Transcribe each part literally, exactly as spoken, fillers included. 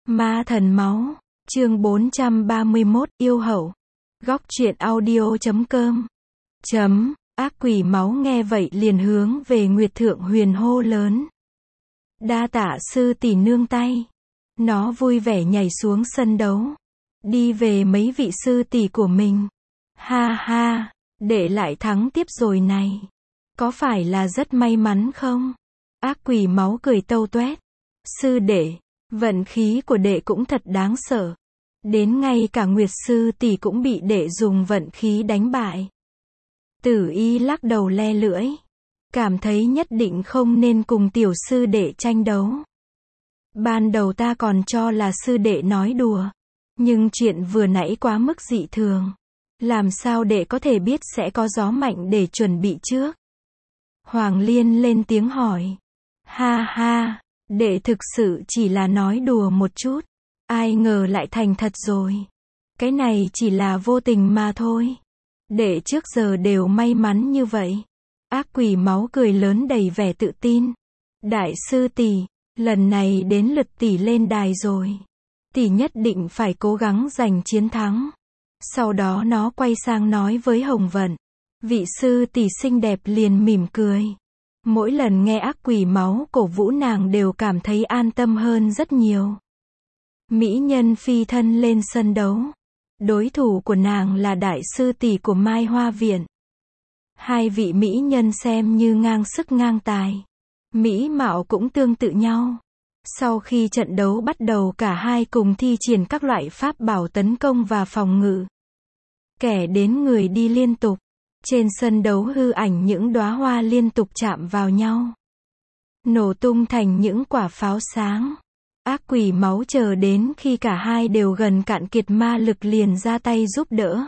Ma thần máu, chương bốn trăm ba mươi mốt, yêu hậu. Góc truyện audio chấm com. Chấm, ác quỷ máu nghe vậy liền hướng về Nguyệt Thượng Huyền hô lớn. Đa tạ sư tỷ nương tay. Nó vui vẻ nhảy xuống sân đấu. Đi về mấy vị sư tỷ của mình. Ha ha, đệ lại thắng tiếp rồi này. Có phải là rất may mắn không? Ác quỷ máu cười tâu toét. Sư đệ, vận khí của đệ cũng thật đáng sợ. Đến ngay cả Nguyệt sư tỷ cũng bị đệ dùng vận khí đánh bại. Tử Y lắc đầu le lưỡi. Cảm thấy nhất định không nên cùng tiểu sư đệ tranh đấu. Ban đầu ta còn cho là sư đệ nói đùa. Nhưng chuyện vừa nãy quá mức dị thường. Làm sao đệ có thể biết sẽ có gió mạnh để chuẩn bị trước? Hoàng Liên lên tiếng hỏi. Ha ha, đệ thực sự chỉ là nói đùa một chút. Ai ngờ lại thành thật rồi. Cái này chỉ là vô tình mà thôi. Đệ trước giờ đều may mắn như vậy. Ác quỷ máu cười lớn đầy vẻ tự tin. Đại sư tỷ, lần này đến lượt tỷ lên đài rồi. Tỷ nhất định phải cố gắng giành chiến thắng. Sau đó nó quay sang nói với Hồng Vận. Vị sư tỷ xinh đẹp liền mỉm cười. Mỗi lần nghe ác quỷ máu cổ vũ nàng đều cảm thấy an tâm hơn rất nhiều. Mỹ nhân phi thân lên sân đấu. Đối thủ của nàng là đại sư tỷ của Mai Hoa Viện. Hai vị mỹ nhân xem như ngang sức ngang tài. Mỹ mạo cũng tương tự nhau. Sau khi trận đấu bắt đầu cả hai cùng thi triển các loại pháp bảo tấn công và phòng ngự. Kẻ đến người đi liên tục. Trên sân đấu hư ảnh những đóa hoa liên tục chạm vào nhau. Nổ tung thành những quả pháo sáng. Ác quỷ máu chờ đến khi cả hai đều gần cạn kiệt ma lực liền ra tay giúp đỡ.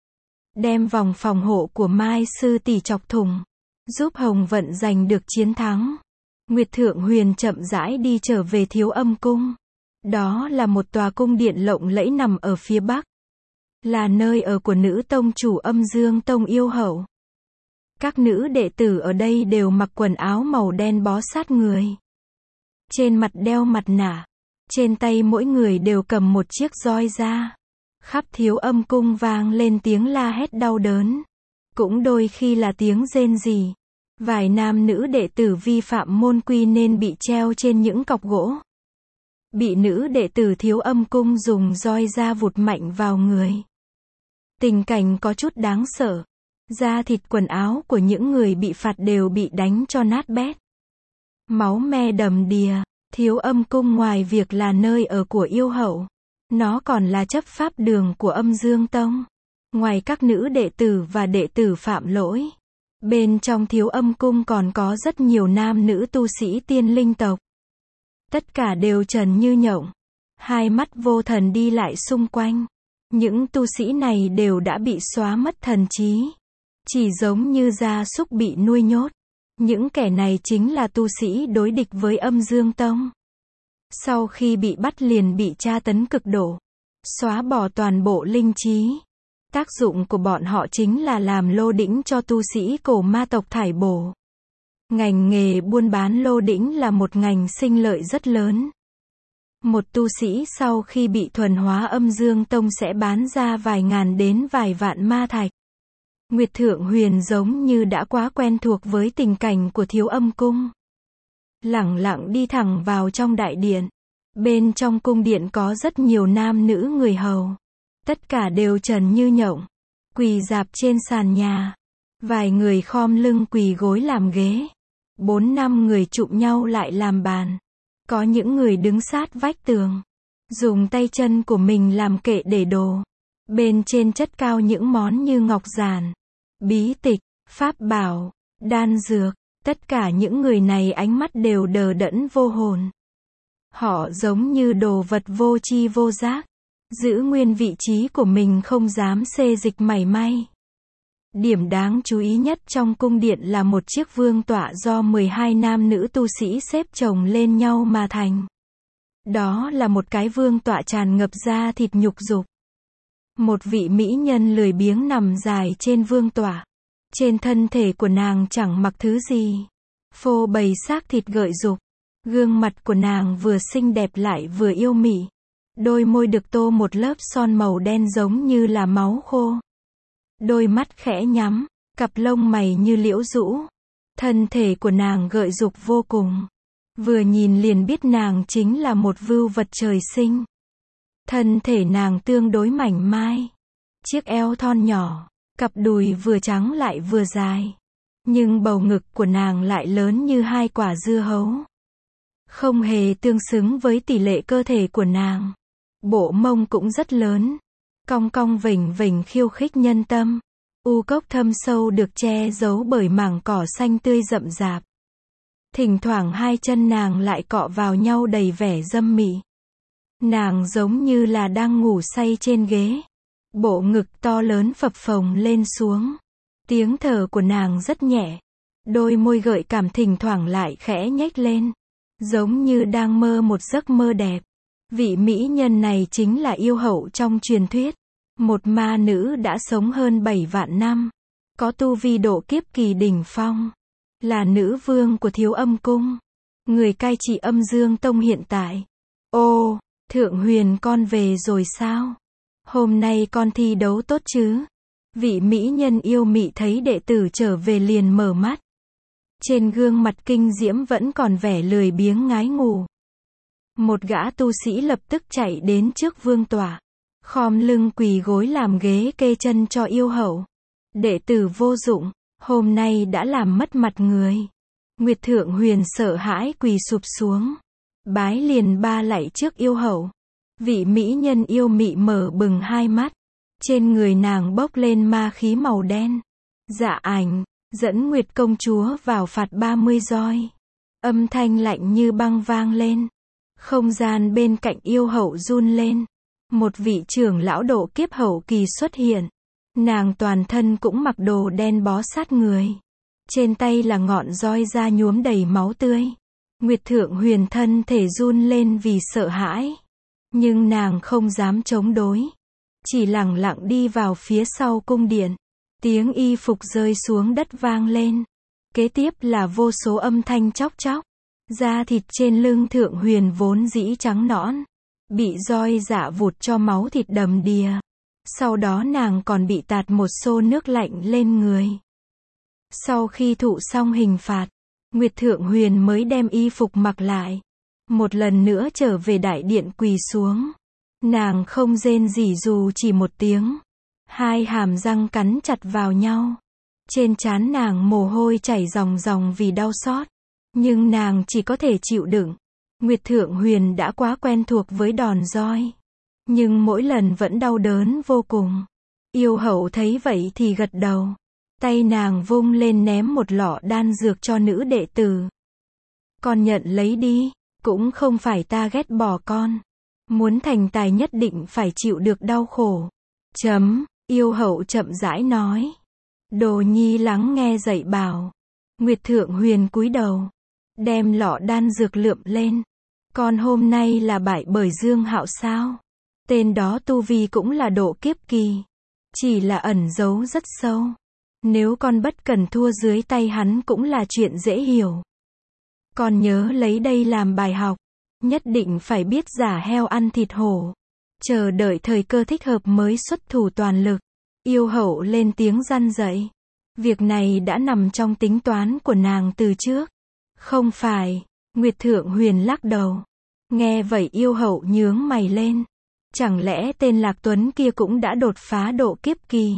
Đem vòng phòng hộ của Mai sư tỷ chọc thủng. Giúp Hồng Vận giành được chiến thắng. Nguyệt Thượng Huyền chậm rãi đi trở về Thiếu Âm Cung. Đó là một tòa cung điện lộng lẫy nằm ở phía bắc. Là nơi ở của nữ tông chủ Âm Dương Tông yêu hậu. Các nữ đệ tử ở đây đều mặc quần áo màu đen bó sát người. Trên mặt đeo mặt nạ. Trên tay mỗi người đều cầm một chiếc roi da. Khắp Thiếu Âm Cung vang lên tiếng la hét đau đớn. Cũng đôi khi là tiếng rên rỉ. Vài nam nữ đệ tử vi phạm môn quy nên bị treo trên những cọc gỗ. Bị nữ đệ tử Thiếu Âm Cung dùng roi da vụt mạnh vào người. Tình cảnh có chút đáng sợ. Da thịt quần áo của những người bị phạt đều bị đánh cho nát bét. Máu me đầm đìa. Thiếu Âm Cung ngoài việc là nơi ở của yêu hậu, nó còn là chấp pháp đường của Âm Dương Tông. Ngoài các nữ đệ tử và đệ tử phạm lỗi, bên trong Thiếu Âm Cung còn có rất nhiều nam nữ tu sĩ tiên linh tộc. Tất cả đều trần như nhộng, hai mắt vô thần đi lại xung quanh. Những tu sĩ này đều đã bị xóa mất thần trí, chỉ giống như gia súc bị nuôi nhốt. Những kẻ này chính là tu sĩ đối địch với Âm Dương Tông. Sau khi bị bắt liền bị tra tấn cực độ, xóa bỏ toàn bộ linh trí. Tác dụng của bọn họ chính là làm lô đĩnh cho tu sĩ cổ ma tộc thải bổ. Ngành nghề buôn bán lô đĩnh là một ngành sinh lợi rất lớn. Một tu sĩ sau khi bị thuần hóa Âm Dương Tông sẽ bán ra vài ngàn đến vài vạn ma thạch. Nguyệt Thượng Huyền giống như đã quá quen thuộc với tình cảnh của Thiếu Âm Cung. Lẳng lặng đi thẳng vào trong đại điện. Bên trong cung điện có rất nhiều nam nữ người hầu. Tất cả đều trần như nhộng. Quỳ rạp trên sàn nhà. Vài người khom lưng quỳ gối làm ghế. Bốn năm người chụm nhau lại làm bàn. Có những người đứng sát vách tường. Dùng tay chân của mình làm kệ để đồ. Bên trên chất cao những món như ngọc giản, bí tịch, pháp bảo, đan dược. Tất cả những người này ánh mắt đều đờ đẫn vô hồn. Họ giống như đồ vật vô tri vô giác. Giữ nguyên vị trí của mình không dám xê dịch mảy may. Điểm đáng chú ý nhất trong cung điện là một chiếc vương tọa do mười hai nam nữ tu sĩ xếp chồng lên nhau mà thành. Đó là một cái vương tọa tràn ngập da thịt nhục dục. Một vị mỹ nhân lười biếng nằm dài trên vương tọa. Trên thân thể của nàng chẳng mặc thứ gì. Phô bày xác thịt gợi dục. Gương mặt của nàng vừa xinh đẹp lại vừa yêu mị. Đôi môi được tô một lớp son màu đen giống như là máu khô. Đôi mắt khẽ nhắm, cặp lông mày như liễu rũ. Thân thể của nàng gợi dục vô cùng. Vừa nhìn liền biết nàng chính là một vưu vật trời sinh. Thân thể nàng tương đối mảnh mai. Chiếc eo thon nhỏ, cặp đùi vừa trắng lại vừa dài. Nhưng bầu ngực của nàng lại lớn như hai quả dưa hấu. Không hề tương xứng với tỷ lệ cơ thể của nàng. Bộ mông cũng rất lớn. Cong cong vểnh vểnh khiêu khích nhân tâm. U cốc thâm sâu được che giấu bởi mảng cỏ xanh tươi rậm rạp. Thỉnh thoảng hai chân nàng lại cọ vào nhau đầy vẻ dâm mị. Nàng giống như là đang ngủ say trên ghế. Bộ ngực to lớn phập phồng lên xuống. Tiếng thở của nàng rất nhẹ. Đôi môi gợi cảm thỉnh thoảng lại khẽ nhếch lên. Giống như đang mơ một giấc mơ đẹp. Vị mỹ nhân này chính là yêu hậu trong truyền thuyết. Một ma nữ đã sống hơn bảy vạn năm. Có tu vi độ kiếp kỳ đỉnh phong. Là nữ vương của Thiếu Âm Cung. Người cai trị Âm Dương Tông hiện tại. Ô, Thượng Huyền con về rồi sao? Hôm nay con thi đấu tốt chứ? Vị mỹ nhân yêu mị thấy đệ tử trở về liền mở mắt. Trên gương mặt kinh diễm vẫn còn vẻ lười biếng ngái ngủ. Một gã tu sĩ lập tức chạy đến trước vương tọa. Khom lưng quỳ gối làm ghế kê chân cho yêu hậu. Đệ tử vô dụng, hôm nay đã làm mất mặt người. Nguyệt Thượng Huyền sợ hãi quỳ sụp xuống. Bái liền ba lạy trước yêu hậu. Vị mỹ nhân yêu mị mở bừng hai mắt. Trên người nàng bốc lên ma khí màu đen. Dạ ảnh, dẫn Nguyệt công chúa vào phạt ba mươi roi. Âm thanh lạnh như băng vang lên. Không gian bên cạnh yêu hậu run lên. Một vị trưởng lão độ kiếp hậu kỳ xuất hiện. Nàng toàn thân cũng mặc đồ đen bó sát người. Trên tay là ngọn roi da nhuốm đầy máu tươi. Nguyệt Thượng Huyền thân thể run lên vì sợ hãi. Nhưng nàng không dám chống đối. Chỉ lẳng lặng đi vào phía sau cung điện. Tiếng y phục rơi xuống đất vang lên. Kế tiếp là vô số âm thanh chóc chóc. Da thịt trên lưng Thượng Huyền vốn dĩ trắng nõn. Bị roi dạ vụt cho máu thịt đầm đìa. Sau đó nàng còn bị tạt một xô nước lạnh lên người. Sau khi thụ xong hình phạt, Nguyệt Thượng Huyền mới đem y phục mặc lại. Một lần nữa trở về đại điện quỳ xuống. Nàng không rên rỉ dù chỉ một tiếng. Hai hàm răng cắn chặt vào nhau. Trên trán nàng mồ hôi chảy ròng ròng vì đau xót. Nhưng nàng chỉ có thể chịu đựng. Nguyệt Thượng Huyền đã quá quen thuộc với đòn roi. Nhưng mỗi lần vẫn đau đớn vô cùng. Yêu hậu thấy vậy thì gật đầu. Tay nàng vung lên ném một lọ đan dược cho nữ đệ tử. Con nhận lấy đi. Cũng không phải ta ghét bỏ con. Muốn thành tài nhất định phải chịu được đau khổ. Chấm, yêu hậu chậm rãi nói. Đồ nhi lắng nghe dạy bảo. Nguyệt Thượng Huyền cúi đầu. Đem lọ đan dược lượm lên. Con hôm nay là bại bởi Dương Hạo sao? Tên đó tu vi cũng là độ kiếp kỳ. Chỉ là ẩn giấu rất sâu. Nếu con bất cần thua dưới tay hắn cũng là chuyện dễ hiểu. Con nhớ lấy đây làm bài học. Nhất định phải biết giả heo ăn thịt hổ. Chờ đợi thời cơ thích hợp mới xuất thủ toàn lực. Yêu hậu lên tiếng răn dạy. Việc này đã nằm trong tính toán của nàng từ trước. Không phải. Nguyệt Thượng Huyền lắc đầu. Nghe vậy yêu hậu nhướng mày lên. Chẳng lẽ tên Lạc Tuấn kia cũng đã đột phá độ kiếp kỳ?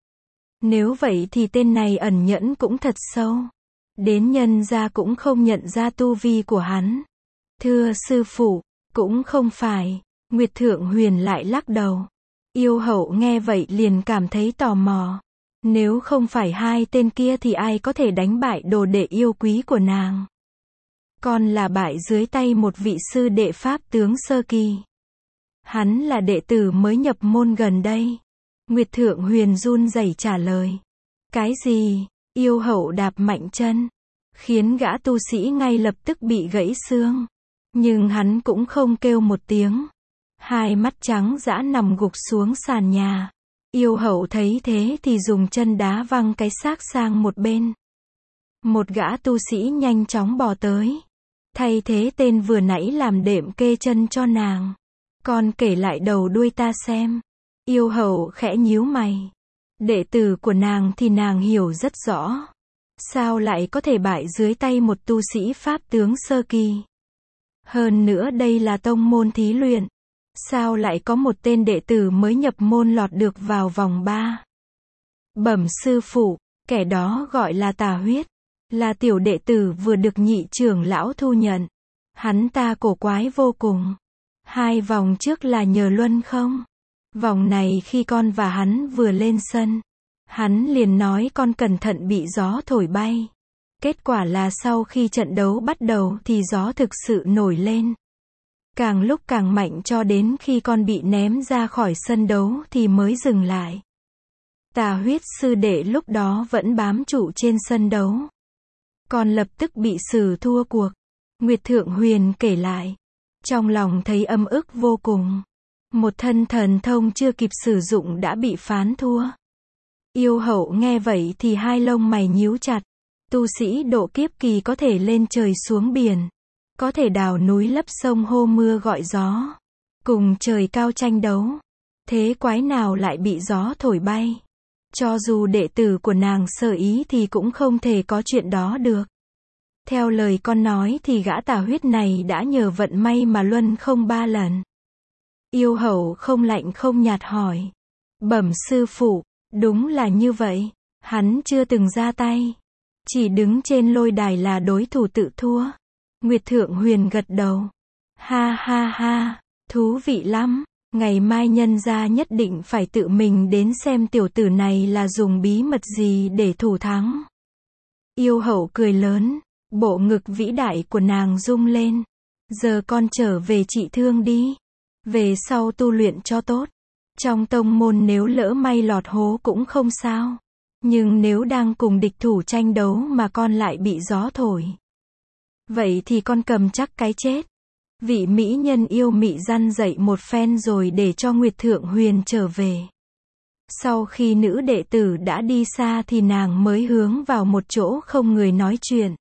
Nếu vậy thì tên này ẩn nhẫn cũng thật sâu. Đến nhân gia cũng không nhận ra tu vi của hắn. Thưa sư phụ, cũng không phải. Nguyệt Thượng Huyền lại lắc đầu. Yêu hậu nghe vậy liền cảm thấy tò mò. Nếu không phải hai tên kia thì ai có thể đánh bại đồ đệ yêu quý của nàng? Con là bại dưới tay một vị sư đệ pháp tướng sơ kỳ. Hắn là đệ tử mới nhập môn gần đây. Nguyệt Thượng Huyền run rẩy trả lời. Cái gì? Yêu hậu đạp mạnh chân. Khiến gã tu sĩ ngay lập tức bị gãy xương. Nhưng hắn cũng không kêu một tiếng. Hai mắt trắng dã nằm gục xuống sàn nhà. Yêu hậu thấy thế thì dùng chân đá văng cái xác sang một bên. Một gã tu sĩ nhanh chóng bò tới. Thay thế tên vừa nãy làm đệm kê chân cho nàng. Con kể lại đầu đuôi ta xem. Yêu hậu khẽ nhíu mày. Đệ tử của nàng thì nàng hiểu rất rõ. Sao lại có thể bại dưới tay một tu sĩ pháp tướng sơ kỳ? Hơn nữa đây là tông môn thí luyện. Sao lại có một tên đệ tử mới nhập môn lọt được vào vòng ba? Bẩm sư phụ, kẻ đó gọi là Tà Huyết. Là tiểu đệ tử vừa được nhị trưởng lão thu nhận. Hắn ta cổ quái vô cùng. Hai vòng trước là nhờ luân không? Vòng này khi con và hắn vừa lên sân, hắn liền nói con cẩn thận bị gió thổi bay. Kết quả là sau khi trận đấu bắt đầu thì gió thực sự nổi lên. Càng lúc càng mạnh cho đến khi con bị ném ra khỏi sân đấu thì mới dừng lại. Tà Huyết sư đệ lúc đó vẫn bám trụ trên sân đấu. Con lập tức bị xử thua cuộc. Nguyệt Thượng Huyền kể lại. Trong lòng thấy âm ức vô cùng. Một thân thần thông chưa kịp sử dụng đã bị phán thua. Yêu hậu nghe vậy thì hai lông mày nhíu chặt. Tu sĩ độ kiếp kỳ có thể lên trời xuống biển. Có thể đào núi lấp sông hô mưa gọi gió. Cùng trời cao tranh đấu. Thế quái nào lại bị gió thổi bay? Cho dù đệ tử của nàng sở ý thì cũng không thể có chuyện đó được. Theo lời con nói thì gã Tà Huyết này đã nhờ vận may mà luân không ba lần. Yêu hậu không lạnh không nhạt hỏi. Bẩm sư phụ, đúng là như vậy. Hắn chưa từng ra tay. Chỉ đứng trên lôi đài là đối thủ tự thua. Nguyệt Thượng Huyền gật đầu. Ha ha ha, thú vị lắm. Ngày mai nhân gia nhất định phải tự mình đến xem tiểu tử này là dùng bí mật gì để thủ thắng. Yêu hậu cười lớn. Bộ ngực vĩ đại của nàng rung lên. Giờ con trở về trị thương đi. Về sau tu luyện cho tốt. Trong tông môn nếu lỡ may lọt hố cũng không sao. Nhưng nếu đang cùng địch thủ tranh đấu mà con lại bị gió thổi. Vậy thì con cầm chắc cái chết. Vị mỹ nhân yêu mị răn dậy một phen rồi để cho Nguyệt Thượng Huyền trở về. Sau khi nữ đệ tử đã đi xa thì nàng mới hướng vào một chỗ không người nói chuyện.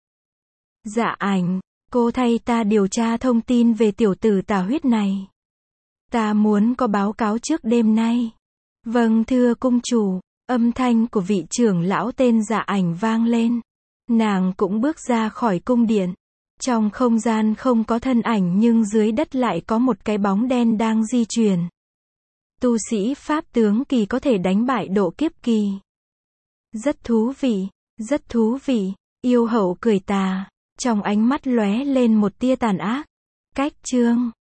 Dạ Ảnh, cô thay ta điều tra thông tin về tiểu tử Tà Huyết này. Ta muốn có báo cáo trước đêm nay. Vâng thưa cung chủ, âm thanh của vị trưởng lão tên Dạ Ảnh vang lên. Nàng cũng bước ra khỏi cung điện. Trong không gian không có thân ảnh nhưng dưới đất lại có một cái bóng đen đang di chuyển. Tu sĩ pháp tướng kỳ có thể đánh bại độ kiếp kỳ. Rất thú vị, rất thú vị, yêu hậu cười tà. Trong ánh mắt lóe lên một tia tàn ác. Cách chương